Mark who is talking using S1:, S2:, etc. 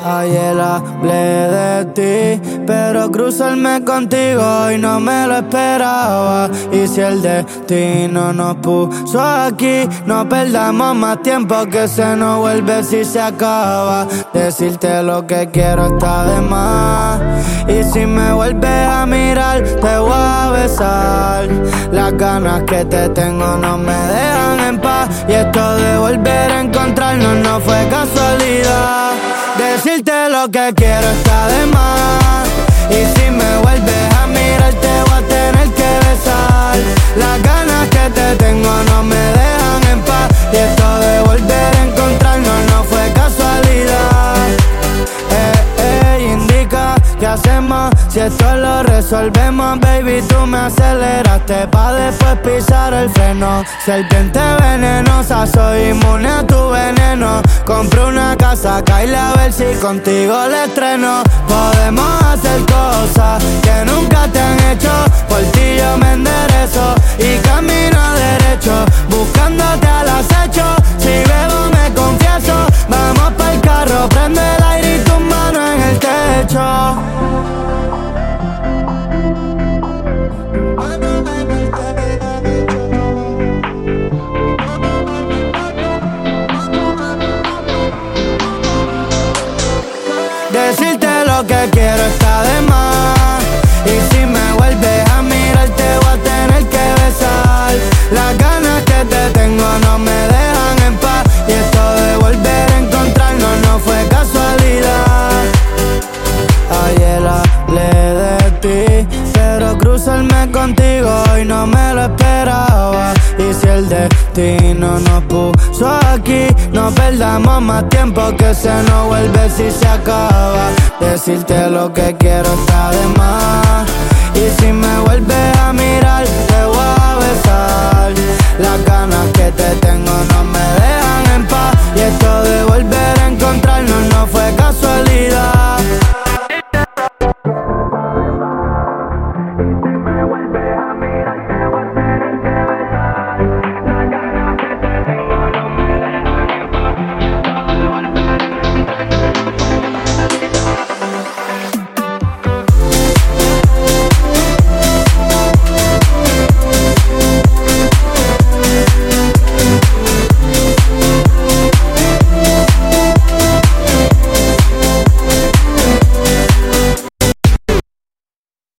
S1: Ayer hablé de ti, pero cruzarme contigo y no me lo esperaba. Y si el destino nos puso aquí, no perdamos más tiempo, que se nos vuelve si se acaba. Decirte lo que quiero está de más. Y si me vuelves a mirar, te voy a besar. Las ganas que te tengo no me dejan en paz. Y esto de volver a encontrarnos no fue casualidad. Decirte lo que quiero está de más. Y si me vuelves a mirar, te voy a tener que besar. Las ganas que te tengo no me dejan en paz. Y esto de volver a encontrarnos no fue casualidad. Indica qué hacemos, si esto lo resolvemos. Baby, tú me aceleraste pa' después pisar el freno. Serpiente venenosa, soy inmune a tu veneno. Compré una casa, Kyle, a ver si contigo le estreno. Podemos hacer cosas que nunca te han hecho. Por ti yo me enderezo y camino derecho, buscándote al acecho. Si bebo me confieso, vamos pa'l carro, prende el aire y tus manos en el techo. Decirte lo que quiero está de más. Y si me vuelves a mirar, te voy a tener que besar. Las ganas que te tengo no me dejan en paz. Y esto de volver a encontrarnos no fue casualidad. Ayer hablé de ti, pero cruzarme contigo y no me lo esperaba. Y si el destino nos puso aquí, no perdamos más tiempo, que se nos vuelve si se acaba. Decirte lo que quiero está de más. Y si me vuelves a mirar, te voy a besar. Las ganas que te tengo no me dejan en paz. Y esto de volver a encontrarnos no fue casualidad.